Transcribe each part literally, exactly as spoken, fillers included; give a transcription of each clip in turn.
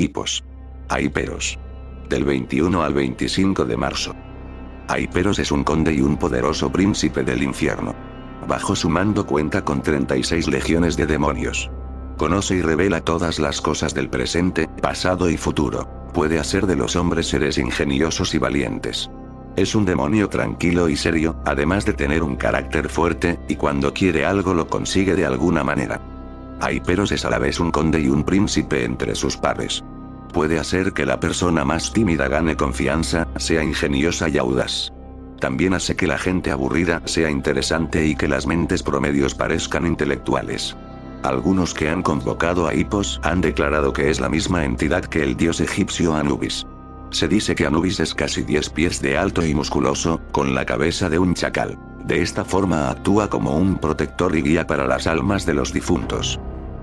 Hipos. Aiperos. Del veintiuno al veinticinco de marzo. Aiperos es un conde y un poderoso príncipe del infierno. Bajo su mando cuenta con treinta y seis legiones de demonios. Conoce y revela todas las cosas del presente, pasado y futuro. Puede hacer de los hombres seres ingeniosos y valientes. Es un demonio tranquilo y serio, además de tener un carácter fuerte, y cuando quiere algo lo consigue de alguna manera. Aiperos es a la vez un conde y un príncipe entre sus pares. Puede hacer que la persona más tímida gane confianza, sea ingeniosa y audaz. También hace que la gente aburrida sea interesante y que las mentes promedios parezcan intelectuales. Algunos que han convocado a Hipos han declarado que es la misma entidad que el dios egipcio Anubis. Se dice que Anubis es casi diez pies de alto y musculoso, con la cabeza de un chacal. De esta forma actúa como un protector y guía para las almas de los difuntos.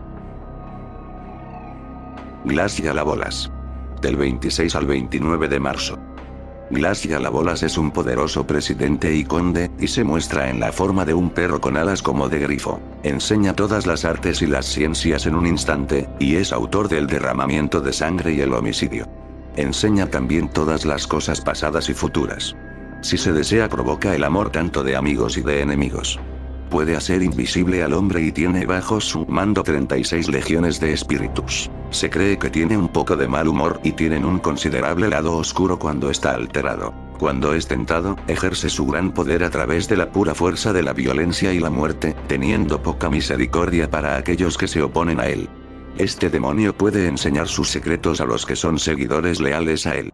Glass Yalabolas. Del veintiséis al veintinueve de marzo. Glass Yalabolas es un poderoso presidente y conde, y se muestra en la forma de un perro con alas como de grifo. Enseña todas las artes y las ciencias en un instante, y es autor del derramamiento de sangre y el homicidio. Enseña también todas las cosas pasadas y futuras. Si se desea provoca el amor tanto de amigos y de enemigos. Puede hacer invisible al hombre y tiene bajo su mando treinta y seis legiones de espíritus. Se cree que tiene un poco de mal humor y tienen un considerable lado oscuro cuando está alterado. Cuando es tentado, ejerce su gran poder a través de la pura fuerza de la violencia y la muerte, teniendo poca misericordia para aquellos que se oponen a él. Este demonio puede enseñar sus secretos a los que son seguidores leales a él.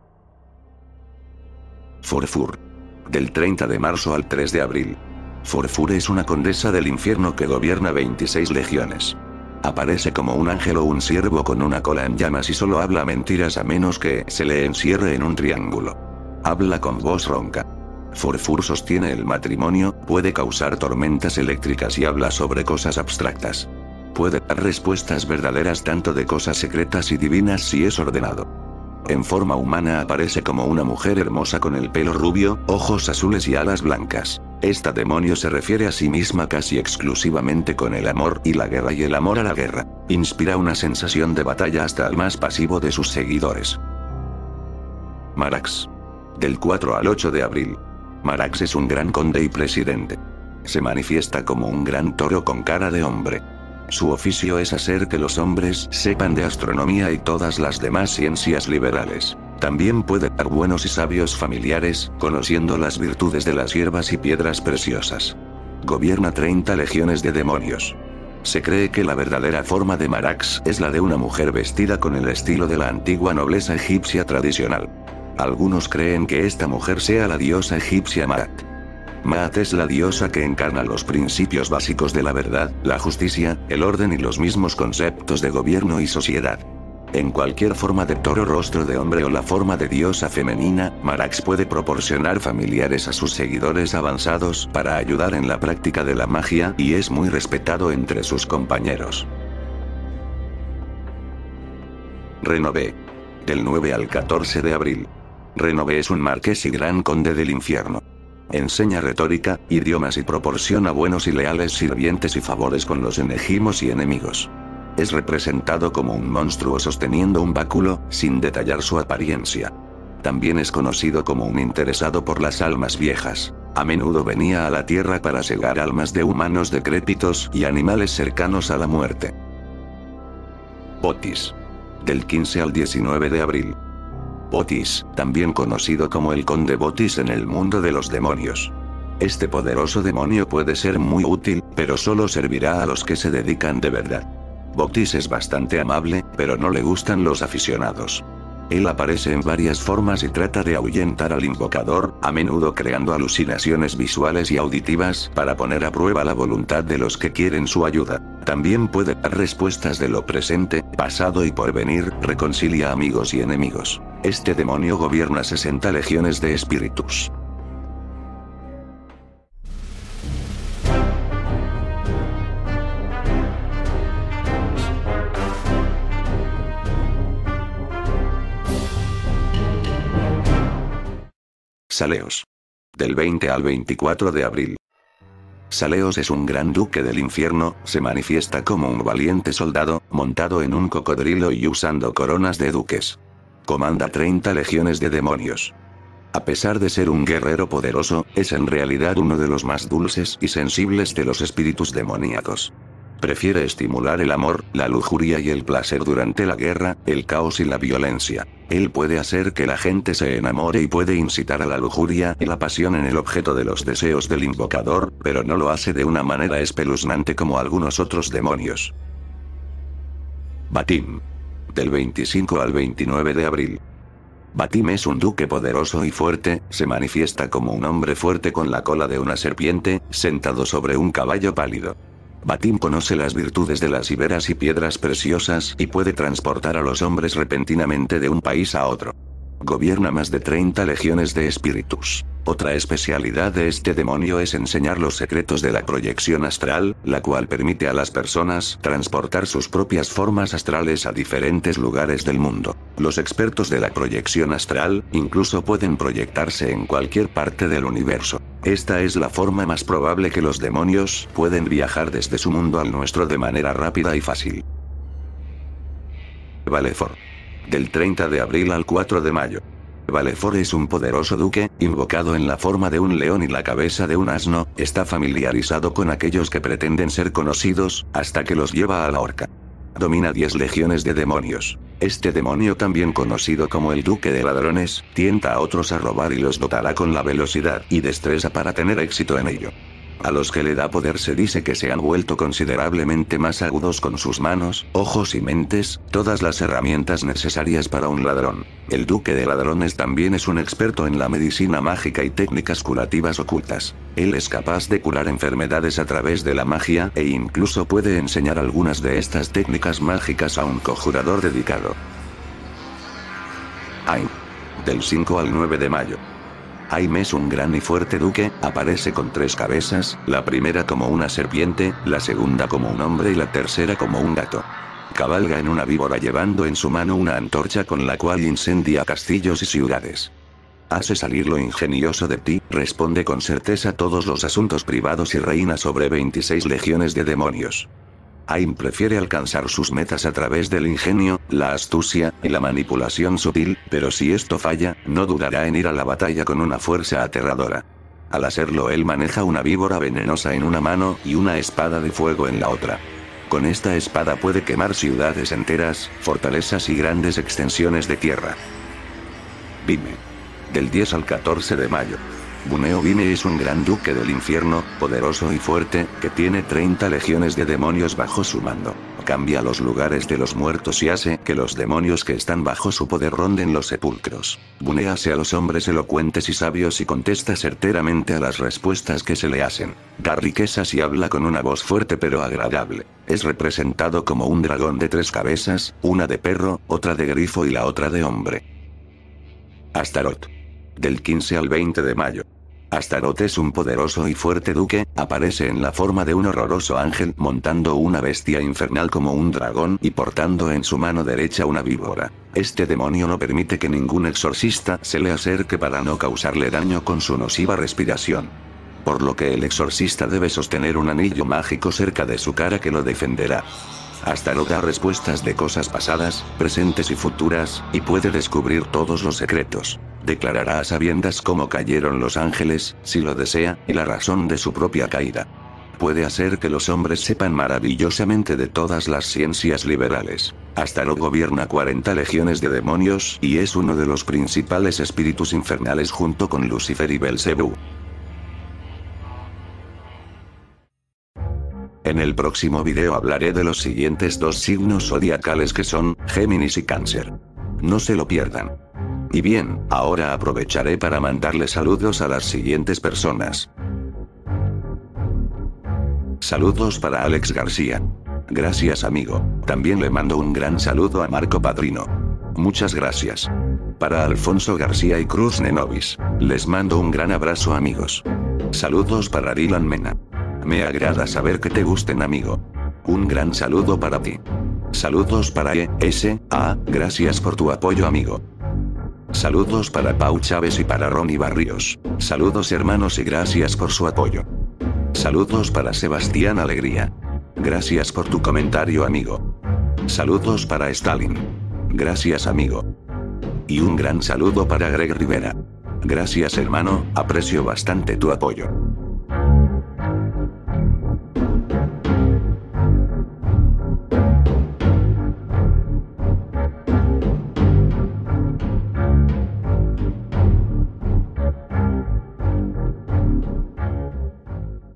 Forfur. Del treinta de marzo al tres de abril. Forfur es una condesa del infierno que gobierna veintiséis legiones. Aparece como un ángel o un ciervo con una cola en llamas y solo habla mentiras a menos que se le encierre en un triángulo. Habla con voz ronca. Forfur sostiene el matrimonio, puede causar tormentas eléctricas y habla sobre cosas abstractas. Puede dar respuestas verdaderas tanto de cosas secretas y divinas si es ordenado. En forma humana aparece como una mujer hermosa con el pelo rubio, ojos azules y alas blancas. Esta demonio se refiere a sí misma casi exclusivamente con el amor y la guerra y el amor a la guerra. Inspira una sensación de batalla hasta el más pasivo de sus seguidores. Marax. Del cuatro al ocho de abril. Marax es un gran conde y presidente. Se manifiesta como un gran toro con cara de hombre. Su oficio es hacer que los hombres sepan de astronomía y todas las demás ciencias liberales. También puede dar buenos y sabios familiares, conociendo las virtudes de las hierbas y piedras preciosas. Gobierna treinta legiones de demonios. Se cree que la verdadera forma de Marax es la de una mujer vestida con el estilo de la antigua nobleza egipcia tradicional. Algunos creen que esta mujer sea la diosa egipcia Maat. Maat es la diosa que encarna los principios básicos de la verdad, la justicia, el orden y los mismos conceptos de gobierno y sociedad. En cualquier forma de toro, rostro de hombre o la forma de diosa femenina, Marax puede proporcionar familiares a sus seguidores avanzados para ayudar en la práctica de la magia y es muy respetado entre sus compañeros. Renové. Del nueve al catorce de abril. Renové es un marqués y gran conde del infierno. Enseña retórica, idiomas y proporciona buenos y leales sirvientes y favores con los enegimos y enemigos. Es representado como un monstruo sosteniendo un báculo, sin detallar su apariencia. También es conocido como un interesado por las almas viejas. A menudo venía a la tierra para cegar almas de humanos decrépitos y animales cercanos a la muerte. Botis. Del quince al diecinueve de abril. Botis, también conocido como el Conde Botis en el mundo de los demonios. Este poderoso demonio puede ser muy útil, pero solo servirá a los que se dedican de verdad. Botis es bastante amable, pero no le gustan los aficionados. Él aparece en varias formas y trata de ahuyentar al invocador, a menudo creando alucinaciones visuales y auditivas para poner a prueba la voluntad de los que quieren su ayuda. También puede dar respuestas de lo presente, pasado y porvenir, reconcilia amigos y enemigos. Este demonio gobierna sesenta legiones de espíritus. Saleos. Del veinte al veinticuatro de abril. Saleos es un gran duque del infierno, se manifiesta como un valiente soldado, montado en un cocodrilo y usando coronas de duques. Comanda treinta legiones de demonios. A pesar de ser un guerrero poderoso, es en realidad uno de los más dulces y sensibles de los espíritus demoníacos. Prefiere estimular el amor, la lujuria y el placer durante la guerra, el caos y la violencia. Él puede hacer que la gente se enamore y puede incitar a la lujuria y la pasión en el objeto de los deseos del invocador, pero no lo hace de una manera espeluznante como algunos otros demonios. Batim. Del veinticinco al veintinueve de abril. Batim es un duque poderoso y fuerte, se manifiesta como un hombre fuerte con la cola de una serpiente, sentado sobre un caballo pálido. Batim conoce las virtudes de las iberas y piedras preciosas y puede transportar a los hombres repentinamente de un país a otro. Gobierna más de treinta legiones de espíritus. Otra especialidad de este demonio es enseñar los secretos de la proyección astral, la cual permite a las personas transportar sus propias formas astrales a diferentes lugares del mundo. Los expertos de la proyección astral, incluso pueden proyectarse en cualquier parte del universo. Esta es la forma más probable que los demonios pueden viajar desde su mundo al nuestro de manera rápida y fácil. Valefor. Del treinta de abril al cuatro de mayo. Valefor es un poderoso duque, invocado en la forma de un león y la cabeza de un asno, está familiarizado con aquellos que pretenden ser conocidos, hasta que los lleva a la horca. Domina diez legiones de demonios. Este demonio, también conocido como el Duque de Ladrones, tienta a otros a robar y los dotará con la velocidad y destreza para tener éxito en ello. A los que le da poder se dice que se han vuelto considerablemente más agudos con sus manos, ojos y mentes, todas las herramientas necesarias para un ladrón. El Duque de Ladrones también es un experto en la medicina mágica y técnicas curativas ocultas. Él es capaz de curar enfermedades a través de la magia, e incluso puede enseñar algunas de estas técnicas mágicas a un conjurador dedicado. Aim. Del cinco al nueve de mayo. Aim es un gran y fuerte duque, aparece con tres cabezas, la primera como una serpiente, la segunda como un hombre y la tercera como un gato. Cabalga en una víbora llevando en su mano una antorcha con la cual incendia castillos y ciudades. Hace salir lo ingenioso de ti, responde con certeza todos los asuntos privados y reina sobre veintiséis legiones de demonios. Aim prefiere alcanzar sus metas a través del ingenio, la astucia y la manipulación sutil, pero si esto falla, no dudará en ir a la batalla con una fuerza aterradora. Al hacerlo, él maneja una víbora venenosa en una mano y una espada de fuego en la otra. Con esta espada puede quemar ciudades enteras, fortalezas y grandes extensiones de tierra. Vime. Del diez al catorce de mayo. Buneo Vime es un gran duque del infierno, poderoso y fuerte, que tiene treinta legiones de demonios bajo su mando. Cambia los lugares de los muertos y hace que los demonios que están bajo su poder ronden los sepulcros. Bune hace a los hombres elocuentes y sabios y contesta certeramente a las respuestas que se le hacen. Da riquezas y habla con una voz fuerte pero agradable. Es representado como un dragón de tres cabezas, una de perro, otra de grifo y la otra de hombre. Astaroth. Del quince al veinte de mayo. Astaroth es un poderoso y fuerte duque, aparece en la forma de un horroroso ángel montando una bestia infernal como un dragón y portando en su mano derecha una víbora. Este demonio no permite que ningún exorcista se le acerque para no causarle daño con su nociva respiración. Por lo que el exorcista debe sostener un anillo mágico cerca de su cara que lo defenderá. Astaroth da respuestas de cosas pasadas, presentes y futuras, y puede descubrir todos los secretos. Declarará a sabiendas cómo cayeron los ángeles, si lo desea, y la razón de su propia caída. Puede hacer que los hombres sepan maravillosamente de todas las ciencias liberales. Astaroth gobierna cuarenta legiones de demonios y es uno de los principales espíritus infernales junto con Lucifer y Belcebú. En el próximo video hablaré de los siguientes dos signos zodiacales que son Géminis y Cáncer. No se lo pierdan. Y bien, ahora aprovecharé para mandarle saludos a las siguientes personas. Saludos para Alex García. Gracias, amigo. También le mando un gran saludo a Marco Padrino. Muchas gracias. Para Alfonso García y Cruz Nenovis. Les mando un gran abrazo, amigos. Saludos para Dylan Mena. Me agrada saber que te gusten, amigo. Un gran saludo para ti. Saludos para E S A, gracias por tu apoyo, amigo. Saludos para Pau Chávez y para Ronnie Barrios. Saludos, hermanos, y gracias por su apoyo. Saludos para Sebastián Alegría. Gracias por tu comentario, amigo. Saludos para Stalin. Gracias, amigo. Y un gran saludo para Greg Rivera. Gracias, hermano, aprecio bastante tu apoyo.